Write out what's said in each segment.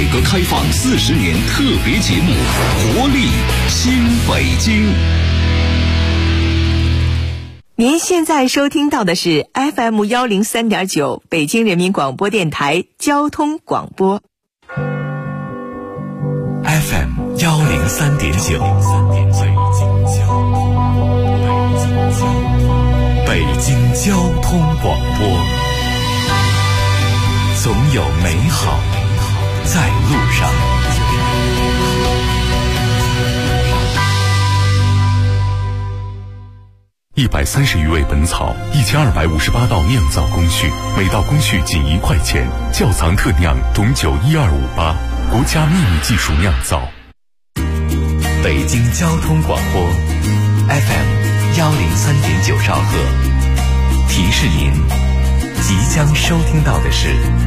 革开放40年特别节目《活力新北京》。 您现在收听到的是 FM 103.9北京人民广播电台交通广播。 FM 103.9，北京交通广播，总有美好在路上。130余味本草，1258道酿造工序，每道工序仅1块钱，窖藏特酿种酒12588，国家秘密技术酿造。北京交通广播 FM 103.9兆赫，提示您即将收听到的是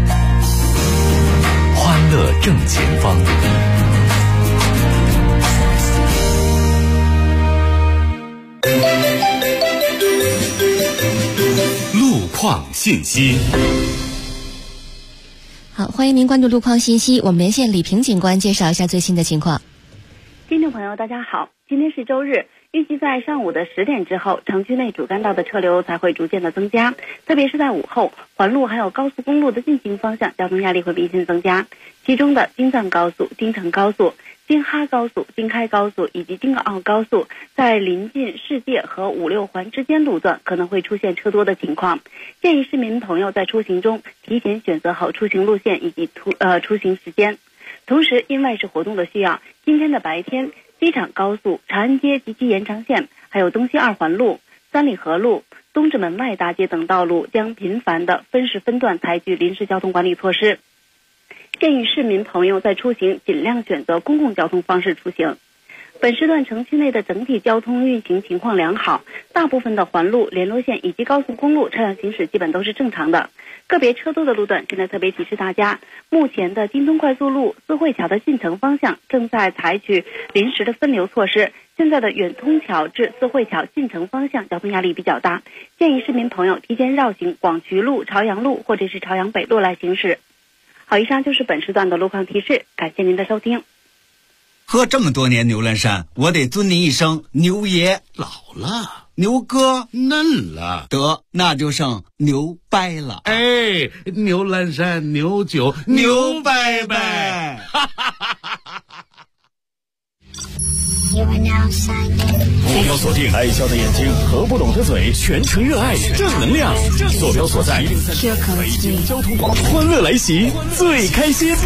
欢乐正前方。路况信息。 好，欢迎您关注路况信息，我们连线李平警官介绍一下最新的情况。 听众朋友大家好，今天是周日，预计在上午的10点之后，城区内主干道的车流才会逐渐的增加，特别是在午后，环路还有高速公路的进行方向交通压力会明显增加，其中的京藏高速、京承高速、京哈高速、京开高速以及京港澳高速在临近世界和5、6环之间路段可能会出现车多的情况，建议市民朋友在出行中提前选择好出行路线以及出行时间。同时，因外事活动的需要，今天的白天，机场高速、长安街及其延长线，还有东西2环路、三里河路、东直门外大街等道路将频繁的分时分段采取临时交通管理措施。建议市民朋友在出行尽量选择公共交通方式出行。本时段城区内的整体交通运行情况良好，大部分的环路、联络线以及高速公路车辆行驶基本都是正常的。个别车多的路段，现在特别提示大家，目前的京通快速路四惠桥的进城方向正在采取临时的分流措施，现在的远通桥至四惠桥进城方向交通压力比较大，建议市民朋友提前绕行广渠路、朝阳路或者是朝阳北路来行驶。好，以上就是本时段的路况提示，感谢您的收听。 喝这么多年牛栏山，我得尊您一声牛爷。 老了， 牛哥嫩了， 得那就剩牛掰了。 哎，牛栏山牛酒牛掰掰。 目标锁定爱笑的眼睛和不懂的嘴，全程热爱正能量。坐标所在北京交通广播，欢乐来袭，最开心。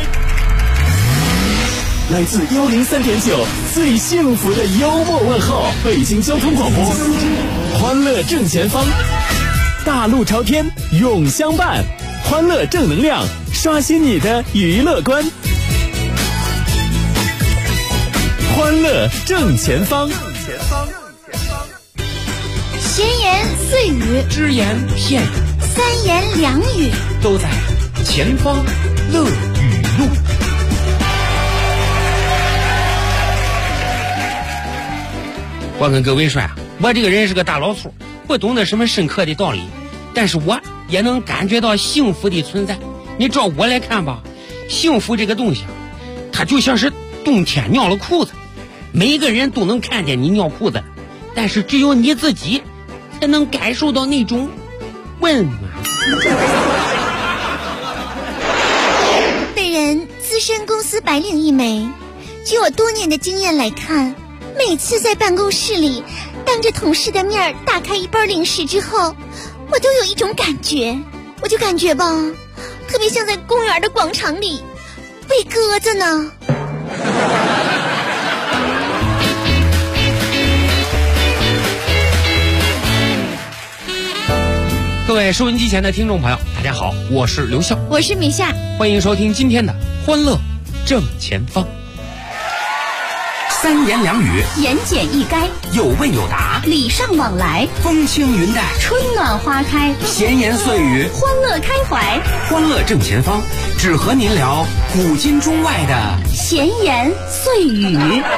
来自103.9最幸福的幽默问候，北京交通广播，欢乐正前方，大路朝天永相伴，欢乐正能量，刷新你的娱乐观。欢乐正前方， 闲言碎语， 只言片语， 三言两语， 都在前方乐语录。我跟各位说呀，我这个人是个大老粗，不懂得什么深刻的道理，但是我也能感觉到幸福的存在。你照我来看吧，幸福这个东西啊，它就像是冬天尿了裤子，每一个人都能看见你尿裤子，但是只有你自己才能感受到那种温暖。 本人资深公司白领一枚，据我多年的经验来看，每次在办公室里当着同事的面打开一包零食之后，我都有一种感觉，我就感觉吧，特别像在公园的广场里喂鸽子呢。 各位收音机前的听众朋友，大家好，我是刘笑， 我是米夏， 欢迎收听今天的欢乐正前方。三言两语， 言简意赅， 有问有答， 礼尚往来， 风轻云淡， 春暖花开， 闲言碎语， 欢乐开怀。 欢乐正前方，只和您聊古今中外的闲言碎语。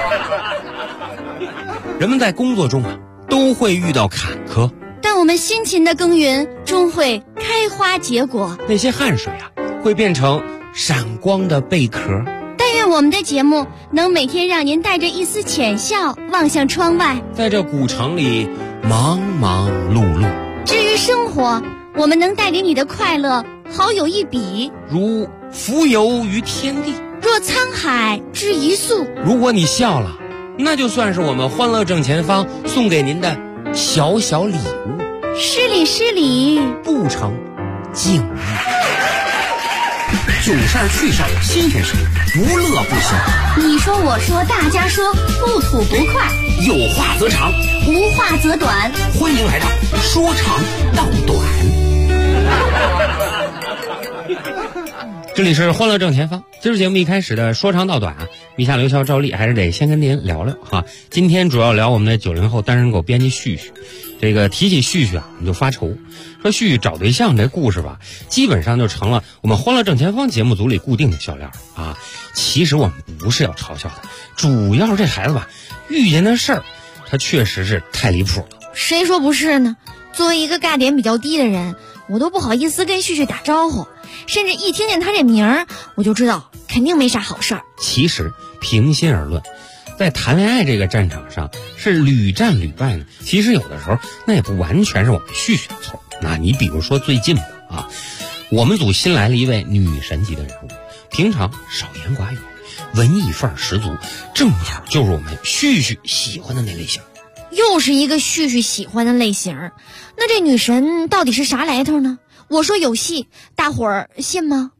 人们在工作中啊，都会遇到坎坷， 但我们辛勤的耕耘终会开花结果。 那些汗水啊，会变成闪光的贝壳。 但愿我们的节目能每天让您带着一丝浅笑望向窗外， 在这古城里忙忙碌碌。 至于生活，我们能带给你的快乐好有一比， 如浮游于天地， 若沧海之一粟。 如果你笑了，那就算是我们欢乐正前方送给您的小小礼物。 失礼不成敬意。 囧事儿趣事儿新鲜事，不乐不行。 你说我说大家说，不吐不快， 有话则长， 无话则短。 欢迎来到说长道短。 这里是欢乐正前方。今儿节目一开始的说长道短啊，米夏、刘潇、赵丽还是得先跟您聊聊哈。今天主要聊我们的90后单身狗编辑旭旭。这个提起旭旭啊，我们就发愁，说旭旭找对象这故事吧，基本上就成了我们欢乐正前方节目组里固定的笑料啊。其实我们不是要嘲笑他，主要是这孩子吧，遇见的事儿，他确实是太离谱了。 谁说不是呢？作为一个尬点比较低的人，我都不好意思跟旭旭打招呼，甚至一听见他这名儿，我就知道肯定没啥好事儿。 其实平心而论，在谈恋爱这个战场上是屡战屡败呢。其实有的时候那也不完全是我们旭旭的错。那你比如说最近吧啊，我们组新来了一位女神级的人物，平常少言寡语，文艺范儿十足，正好就是我们旭旭喜欢的那类型。 又是一个旭旭喜欢的类型，那这女神到底是啥来头呢？我说有戏，大伙儿信吗？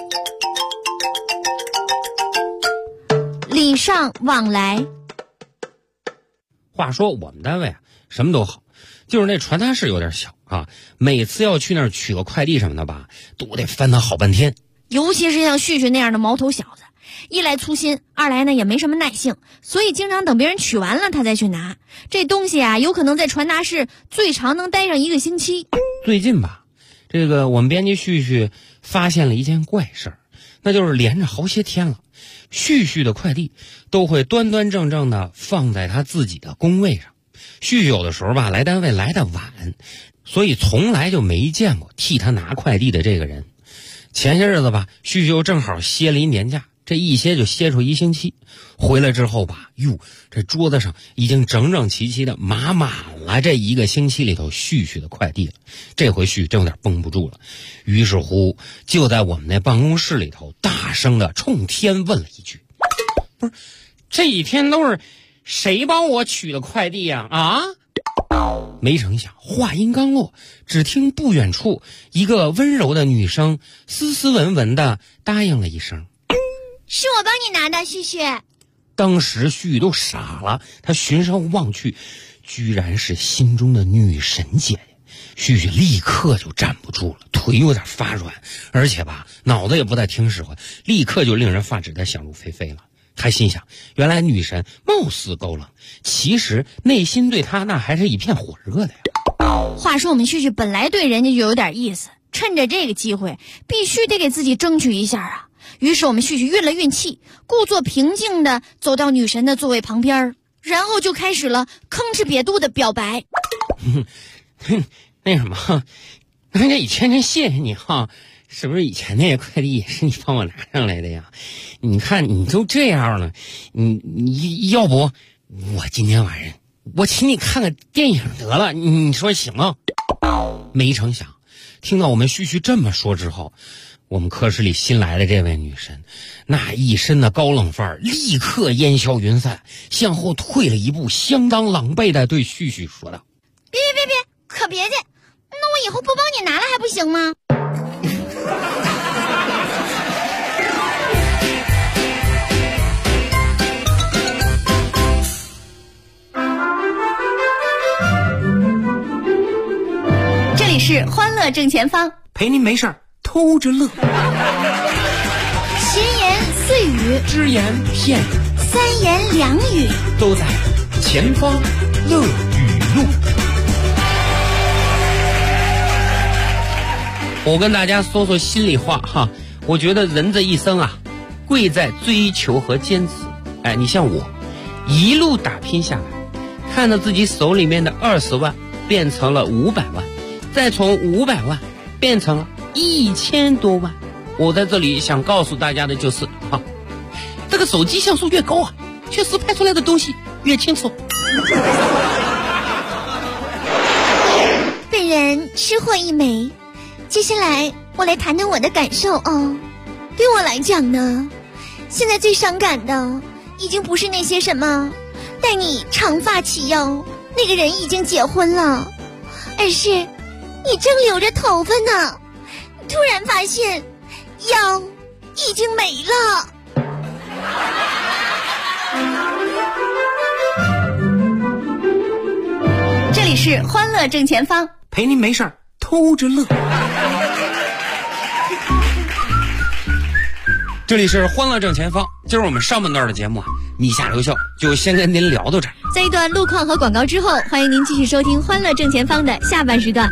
礼尚往来。 话说我们单位啊，什么都好，就是那传达室有点小啊，每次要去那儿取个快递什么的吧，都得翻他好半天。 尤其是像旭旭那样的毛头小子，一来粗心，二来呢也没什么耐性，所以经常等别人取完了他再去拿。这东西啊，有可能在传达室最长能待上1个星期。 最近吧，这个我们编辑旭旭发现了一件怪事儿，那就是连着好些天了，旭旭的快递都会端端正正的放在他自己的工位上。旭旭有的时候吧来单位来的晚，所以从来就没见过替他拿快递的这个人。前些日子吧，旭旭又正好歇了一年假，这一歇就歇出1星期。回来之后吧，哟，这桌子上已经整整齐齐的码满了这1个星期里头旭旭的快递了。这回旭旭真有点绷不住了，于是乎就在我们那办公室里头大声的冲天问了一句：不是，这一天都是谁帮我取的快递呀？啊？没成想话音刚落，只听不远处一个温柔的女声斯斯文文的答应了一声： 是我帮你拿的，旭旭。 当时旭旭都傻了，他循声望去，居然是心中的女神姐姐。旭旭立刻就站不住了，腿有点发软，而且吧脑子也不再听使唤，立刻就令人发指的想入非非了。他心想，原来女神貌似高冷，其实内心对她那还是一片火热的呀。 话说我们旭旭本来对人家就有点意思，趁着这个机会必须得给自己争取一下啊。于是我们旭旭运了运气，故作平静的走到女神的座位旁边，然后就开始了吭哧瘪肚的表白。 那什么，那这以前真谢谢你哈，是不是以前那些快递也是你帮我拿上来的呀？你看你都这样了，你要不我今天晚上我请你看个电影得了，你说行吗？没成想听到我们旭旭这么说之后，我们科室里新来的这位女神那一身的高冷范儿立刻烟消云散，向后退了一步，相当狼狈地对旭旭说道： 别，可别介，那我以后不帮你拿了还不行吗？这里是欢乐正前方， 陪您没事儿偷着乐。 闲言碎语， 只言片语， 三言两语， 都在前方乐语录。我跟大家说说心里话哈，我觉得人这一生啊，贵在追求和坚持。哎，你像我，一路打拼下来，看到自己手里面的20万变成了500万，再从500万变成了1000多万， 我在这里想告诉大家的就是这个手机像素越高啊，确实拍出来的东西越清楚。 本人吃货一枚，接下来我来谈谈我的感受哦。对我来讲呢，现在最伤感的已经不是那些什么待你长发起腰，那个人已经结婚了，而是你正留着头发呢，突然发现腰已经没了。 这里是欢乐正前方， 陪您没事偷着乐。 这里是欢乐正前方，今儿我们上半段的节目你下留校就先跟您聊到这儿。 在一段路况和广告之后，欢迎您继续收听欢乐正前方的下半时段。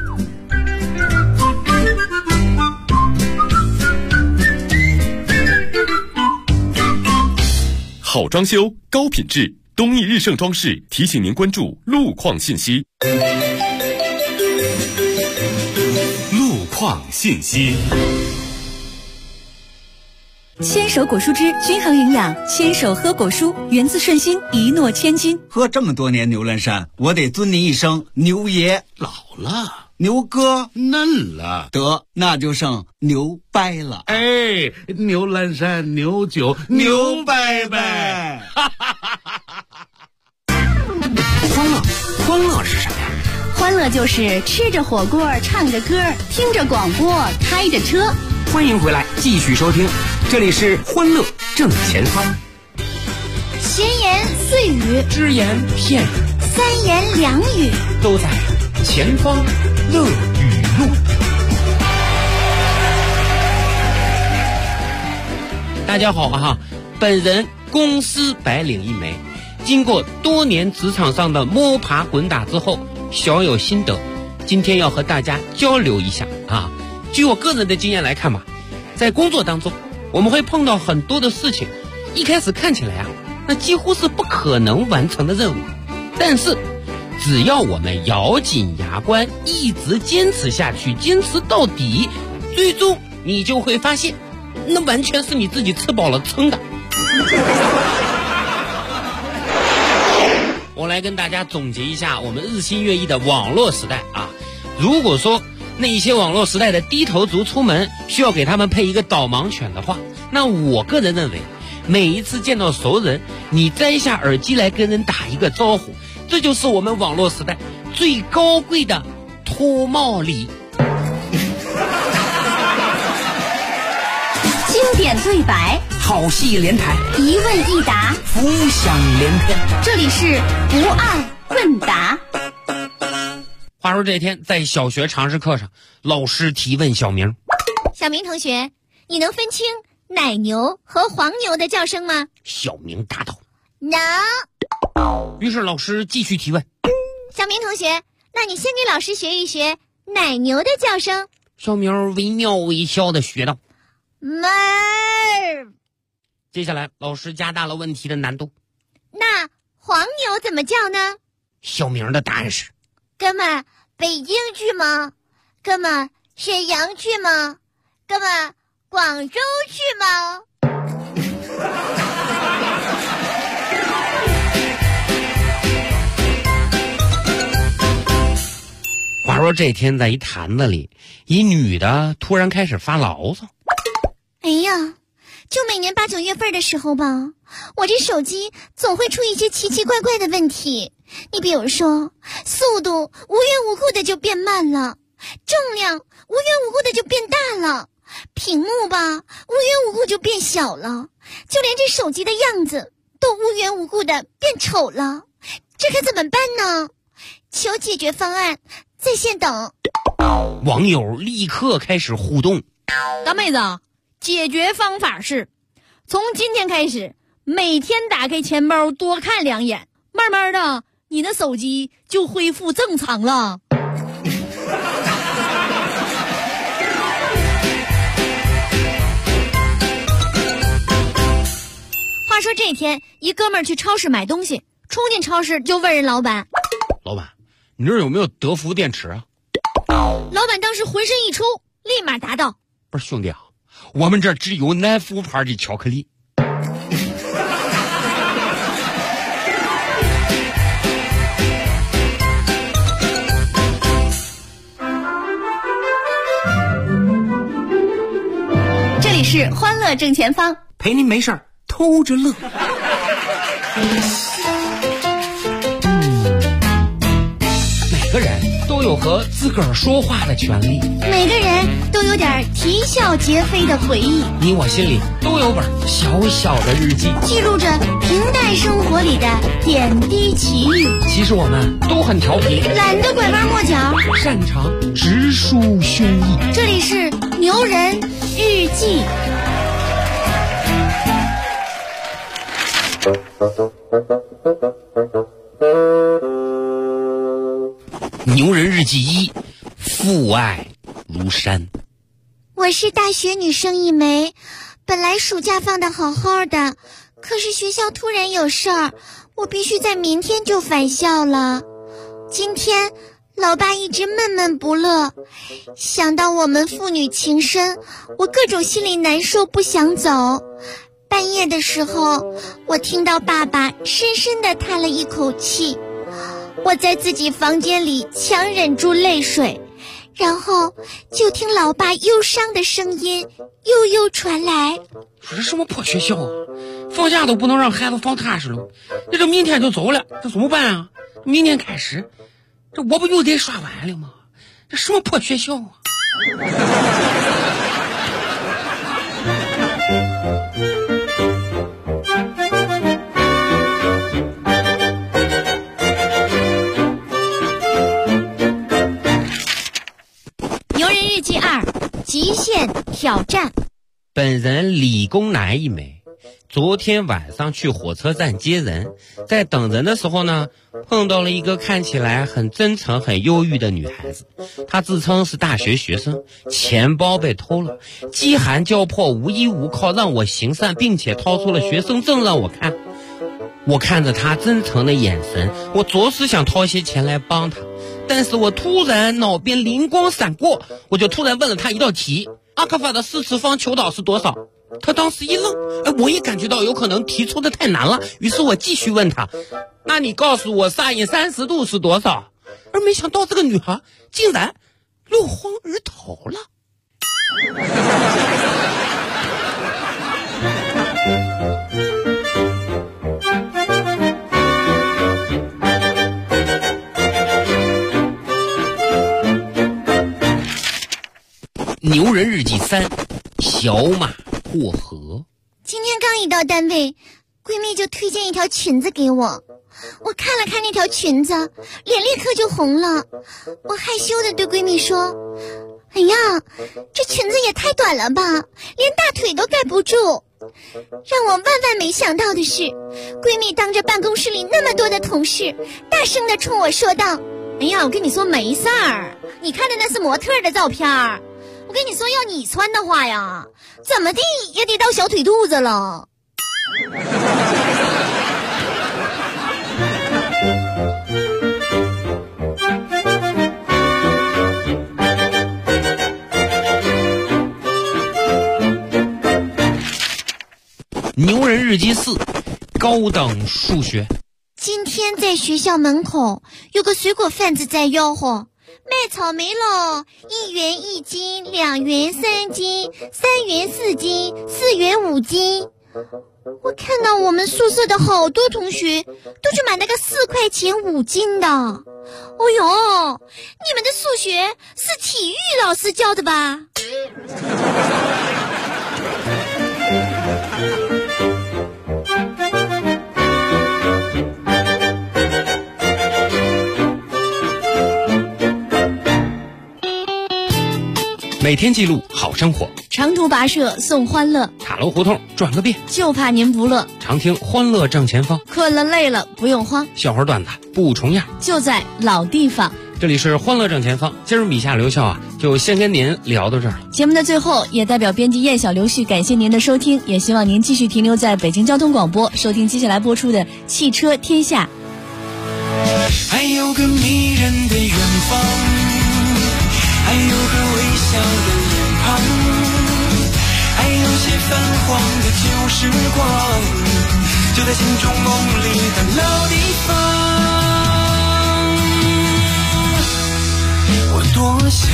好装修，高品质，东义日盛装饰提醒您关注路况信息。路况信息。 牵手果蔬汁均衡营养，牵手喝果蔬，源自顺心，一诺千金。 喝这么多年牛栏山，我得尊您一声牛爷。 老了， 牛哥嫩了， 得那就剩牛掰了。 哎，牛栏山牛酒牛掰掰。 欢乐是什么呀？ 欢乐就是吃着火锅，唱着歌，听着广播，开着车。 欢迎回来，继续收听，这里是欢乐正前方。 闲言碎语， 只言片语， 三言两语， 都在前方乐语录。大家好本人公司白领一枚，经过多年职场上的摸爬滚打之后，小有心得，今天要和大家交流一下据我个人的经验来看吧，在工作当中我们会碰到很多的事情，一开始看起来那几乎是不可能完成的任务，但是只要我们咬紧牙关，一直坚持下去，坚持到底，最终你就会发现，那完全是你自己吃饱了撑的。我来跟大家总结一下我们日新月异的网络时代如果说那些网络时代的低头族出门需要给他们配一个导盲犬的话，那我个人认为，每一次见到熟人，你摘下耳机来跟人打一个招呼，这就是我们网络时代最高贵的脱帽礼。 经典对白， 好戏连台， 一问一答， 浮想联翩。 这里是不二问答。 话说这天在小学常识课上，老师提问小明： 小明同学，你能分清奶牛和黄牛的叫声吗？ 小明答道： 能。 于是老师继续提问： 小明同学，那你先给老师学一学奶牛的叫声。 小明惟妙惟肖地学道： 哞。 接下来老师加大了问题的难度： 那黄牛怎么叫呢？ 小明的答案是： 哥们，北京去吗？哥们，沈阳去吗？哥们，广州去吗？ 话说这天在一坛子里，一女的突然开始发牢骚： 哎呀，就每年8、9月份的时候吧，我这手机总会出一些奇奇怪怪的问题。你比如说，速度无缘无故的就变慢了，重量无缘无故的就变大了，屏幕吧无缘无故就变小了，就连这手机的样子都无缘无故的变丑了，这可怎么办呢？求解决方案，在线等。 网友立刻开始互动： 大妹子，解决方法是从今天开始每天打开钱包多看2眼，慢慢的你的手机就恢复正常了。话说这天，一哥们儿去超市买东西，冲进超市就问人老板： 老板，你这儿有没有德孚电池啊？ 老板当时浑身一抽，立马答道： 不是兄弟我们这只有南孚牌的巧克力。 这里是欢乐正前方， 陪您没事儿偷着乐。 每个人都有和自个儿说话的权利， 每个人都有点啼笑皆非的回忆， 你我心里都有本小小的日记， 记录着平淡生活里的点滴奇遇。 其实我们都很调皮， 懒得拐弯抹角， 擅长直抒胸臆。 这里是牛人日记。 牛人日记1，父爱如山。 我是大学女生一枚，本来暑假放得好好的，可是学校突然有事儿，我必须在明天就返校了。今天老爸一直闷闷不乐，想到我们父女情深，我各种心里难受，不想走。半夜的时候，我听到爸爸深深地叹了一口气，我在自己房间里强忍住泪水，然后就听老爸忧伤的声音悠悠传来。 这是什么破学校啊，放假都不能让孩子放踏实了，这明天就走了，这怎么办啊？明天开始，这我不又得刷碗了吗？这什么破学校啊！ 极限挑战。 本人理工男一枚，昨天晚上去火车站接人，在等人的时候呢，碰到了一个看起来很真诚很忧郁的女孩子。她自称是大学学生，钱包被偷了，饥寒交迫，无依无靠，让我行善，并且掏出了学生证让我看。我看着她真诚的眼神，我着实想掏些钱来帮她，但是我突然脑边灵光闪过，我就突然问了她一道题：阿克法的4次方求导是多少？她当时一愣，我也感觉到有可能提出的太难了，于是我继续问她：那你告诉我sin30度是多少？而没想到这个女孩竟然落荒而逃了。牛人日记3，小马过河。 今天刚一到单位，闺蜜就推荐一条裙子给我，我看了看那条裙子，脸立刻就红了。我害羞地对闺蜜说：哎呀，这裙子也太短了吧，连大腿都盖不住。让我万万没想到的是，闺蜜当着办公室里那么多的同事，大声地冲我说道：哎呀，我跟你说没事儿，你看的那是模特的照片，我跟你说要你穿的话呀，怎么地也得到小腿肚子了。 牛人日记4，高等数学。 今天在学校门口有个水果贩子在吆喝：卖草莓喽，1元1斤，2元3斤，3元4斤，4元5斤。我看到我们宿舍的好多同学都去买那个4块钱5斤的。哦哟，你们的数学是体育老师教的吧？ 每天记录好生活， 长途跋涉送欢乐， 塔楼胡同转个遍， 就怕您不乐。 常听欢乐正前方， 困了累了不用慌， 笑话段子不重样， 就在老地方。 这里是欢乐正前方，今儿米夏刘笑啊，就先跟您聊到这儿了。 节目的最后，也代表编辑燕小刘旭感谢您的收听，也希望您继续停留在北京交通广播，收听接下来播出的《汽车天下》。 还有个迷人的远方，还有个微笑的脸庞，还晃的旧时光，就在心中梦里的老地方。我多想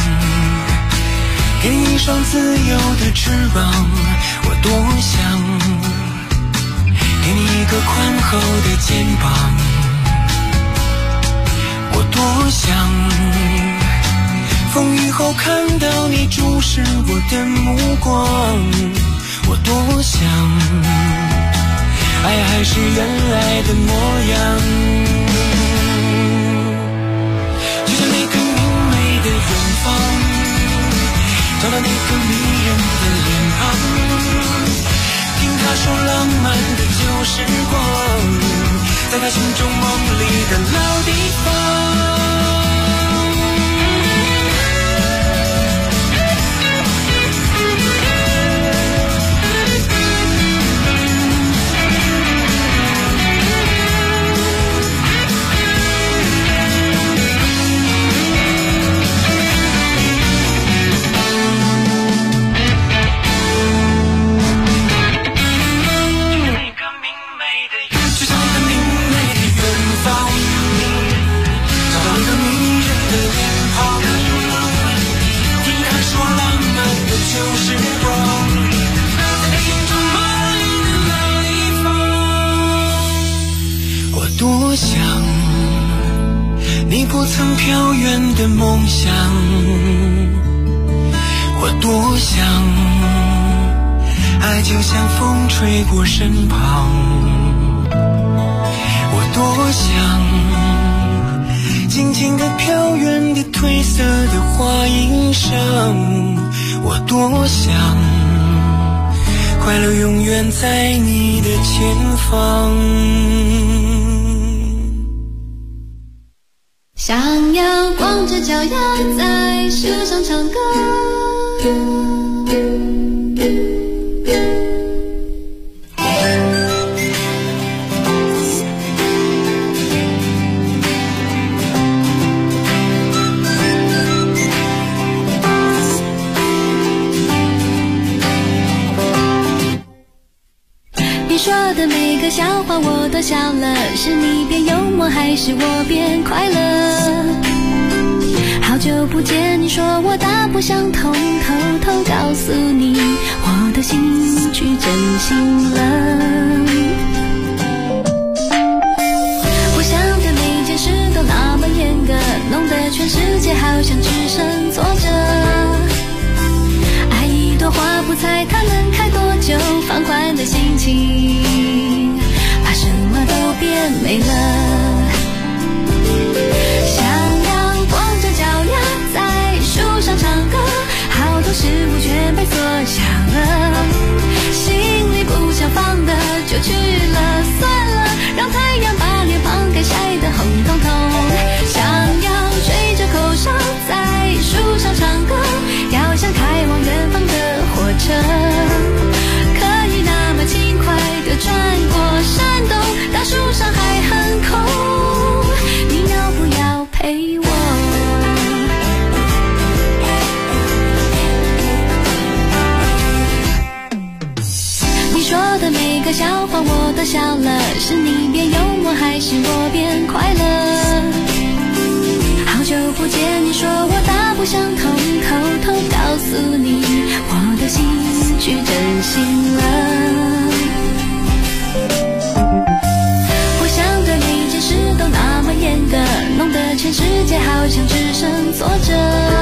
给你一双自由的翅膀，我多想给你一个宽厚的肩膀，我多想风雨后看到你注视我的目光，我多想爱还是原来的模样，就像那个明媚的远方，找到那个迷人的脸庞，听他说浪漫的旧时光，在他心中梦里的老地方。多想你不曾飘远的梦想，我多想爱就像风吹过身旁，我多想静静地飘远的褪色的花衣裳，我多想快乐永远在你的前方。 想要光着脚丫在树上唱歌，你说的每个笑话我都笑了，是你变幽默还是我变快乐？好久不见，你说我大不相同，偷偷告诉你我的心去真心了。我想的每件事都那么严格，弄得全世界好像只剩坐着。爱一朵花不猜它能开多久，放宽的心情把什么都变美了。想要光着脚丫在树上唱歌，好多事物全被缩小了，心里不想放的就去了，算了，让太阳把脸庞给晒得红彤彤。想要吹着口哨在树上唱歌，要像开往远方的火车，可以那么轻快地穿过山洞，大树上还很空，你要不要陪我？你说的每个笑话我都笑了，是你变幽默还是我变快乐？好久不见，你说我大不相同，偷偷告诉你我的心去真心了。我想的每件事都那么严格，弄得全世界好像只剩坐着。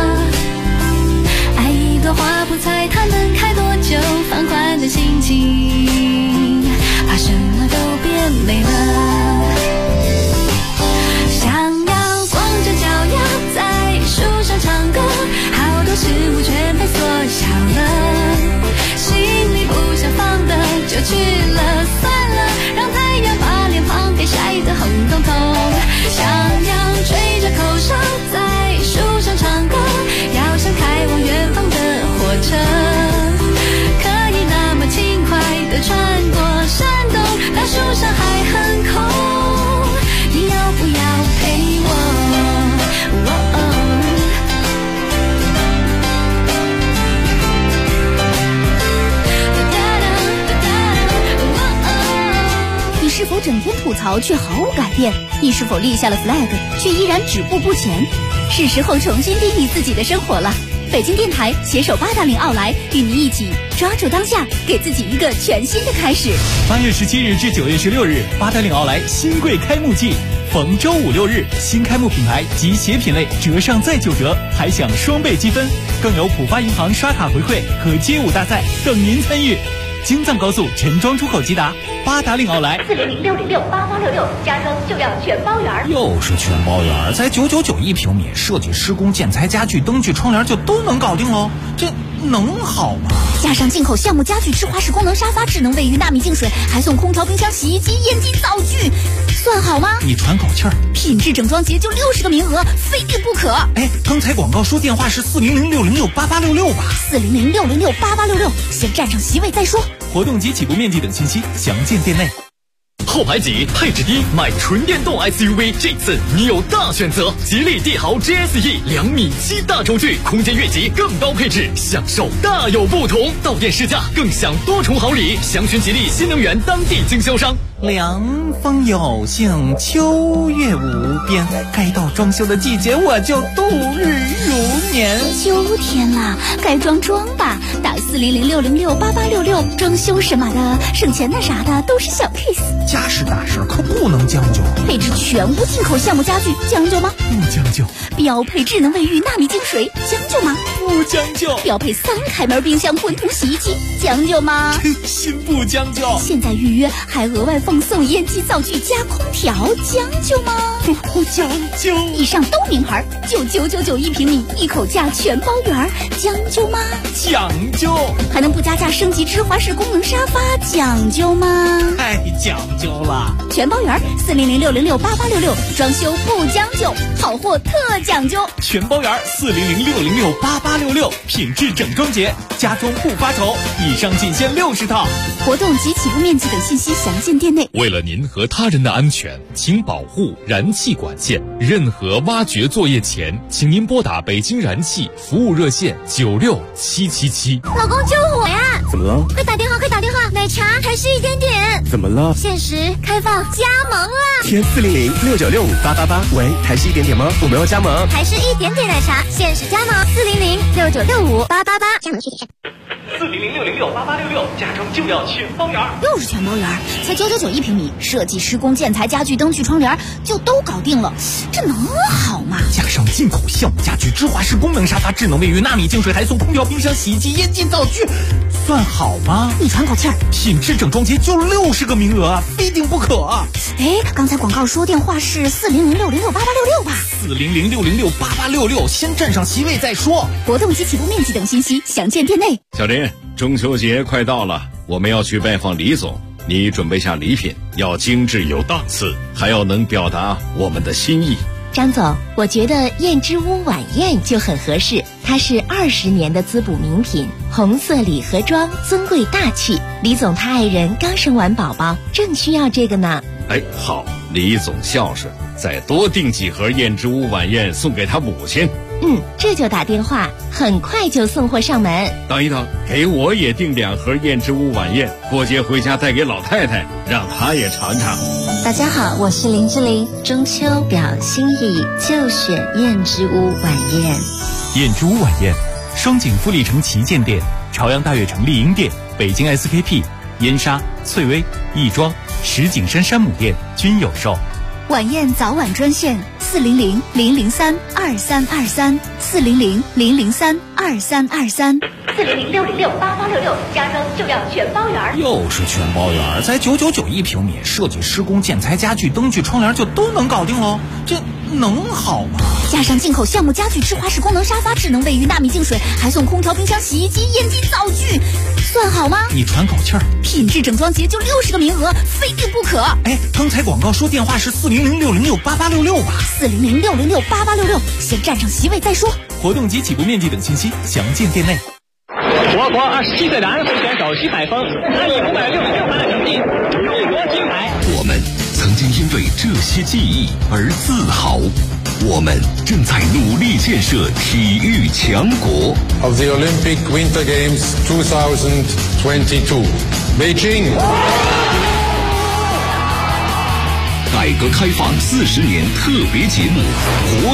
爱一朵花不猜它能开多久，放宽的心情把什么都变美了。想要光着脚丫在树上唱歌，好多事物全被缩小了，心里不想放的就去了，算了，让太阳把脸庞给晒得红彤彤。想要吹着口哨在树上唱歌，要像开往远方的火车，可以那么轻快府整天吐槽却毫无改变，你是否立下了 flag 却依然止步不前？是时候重新定义自己的生活了。北京电台携手880奥莱，与您一起抓住当下，给自己一个全新的开始。 8月17日至9月16日，880奥莱新贵开幕季，逢周5、6日，新开幕品牌及鞋品类折上再9折，还享双倍积分，更有浦发银行刷卡回馈和街舞大赛等您参与。京藏高速陈庄出口吉达，880奥莱 400-606-8866，家装就要全包圆。 又是全包圆，才999一平米，设计施工建材家具灯具窗帘就都能搞定喽，这能好吗？ 加上进口橡木家具智华式功能沙发、智能卫浴纳米净水，还送空调、冰箱、洗衣机、烟机、灶具，算好吗？ 你喘口气儿。 品质整装节就60个名额，非订不可。 哎，刚才广告说电话是400-606-8866吧 400-606-8866，先占上席位再说。 活动及起步面积等信息详见店内。 后排挤，配置低，买纯电动 SUV， 这次你有大选择。吉利帝豪 GSE 2.7米大轴距，空间越级，更高配置，享受大有不同。到店试驾，更享多重好礼。详询吉利新能源当地经销商。 凉风有幸，秋月无边，该到装修的季节，我就度日如年。 秋天了，该装吧，打400-606-8866，装修什么的，省钱的啥的都是小 case。 家事大事可不能将就， 配置全屋进口橡木家具，将就吗？ 不将就。 标配智能卫浴纳米净水，将就吗？ 不将就。 标配3开门冰箱滚筒洗衣机，将就吗？ 真心不将就。 现在预约还额外奉送烟机灶具加空调，将就吗？ 不将就。 以上都名牌，999一平米，一口价全包圆，将就吗？ 讲究。 还能不加价升级芝华士功能沙发，讲究吗？ 太讲究了。 全包圆400-606-8866，装修不将就，好货特讲究。 全包圆400-606-8866，品质整装节，家装不发愁。以上仅限60套。 活动及起步面积等信息详见店内。 为了您和他人的安全，请保护燃气管线。任何挖掘作业前，请您拨打北京燃气服务热线96777。 老公救我呀！ 怎么了？ 快打电话，快打电话！奶茶还是1点点。 怎么了？ 限时开放加盟了。 填400-696-5888。喂，还是1点点吗？我们要加盟。 还是1点点奶茶，限时加盟400-6965-888。加盟具体 400-606-8866，家装就要全包圆。 又是全包圆，才999一平米，设计施工建材家具灯具窗帘就都搞定了，这能好吗？ 加上进口橡木家具芝华士功能沙发、智能卫浴纳米净水，还送空调、冰箱、洗衣机、烟机、灶具，算好吗？ 你喘口气儿。 品质整装节就60个名额，非订不可。 哎，刚才广告说电话是400-606-8866吧 400-606-8866，先占上席位再说。 活动及起步面积等信息详见店内。 小林，中秋节快到了，我们要去拜访李总，你准备下礼品，要精致有档次，还要能表达我们的心意。 张总，我觉得燕之屋晚宴就很合适，它是20年的滋补名品，红色礼盒装，尊贵大气。李总他爱人刚生完宝宝，正需要这个呢。 哎，好，李总孝顺，再多订几盒燕之屋晚宴送给他母亲。 这就打电话，很快就送货上门。 等一等，给我也订2盒燕之屋晚宴，过节回家带给老太太，让她也尝尝。 大家好，我是林志玲，中秋表心意就选燕之屋晚宴。 燕之屋晚宴，双井富力城旗舰店、朝阳大悦城丽婴店、北京 SKP、燕莎、翠微、亦庄、石景山山姆店均有售。 晚宴早晚专线400-003-2323 400-003-2323。400-606-8866，家装就要全包圆。 又是全包圆，才999一平米，设计施工建材家具灯具窗帘就都能搞定喽，这能好吗？ 加上进口橡木家具智华式功能沙发、智能卫浴纳米净水，还送空调、冰箱、洗衣机、烟机、灶具，算好吗？ 你喘口气儿。 品质整装节就60个名额，非订不可。 哎，刚才广告说电话是400-606-8866吧 400-606-8866，先占上席位再说。 活动及起步面积等信息详见店内。 我国27岁的安徽选手徐海峰，他以566分的成绩勇夺金牌。 我们曾经因为这些记忆而自豪，我们正在努力建设体育强国。 Of the Olympic Winter Games 2022, Beijing. 改革开放40年特别节目活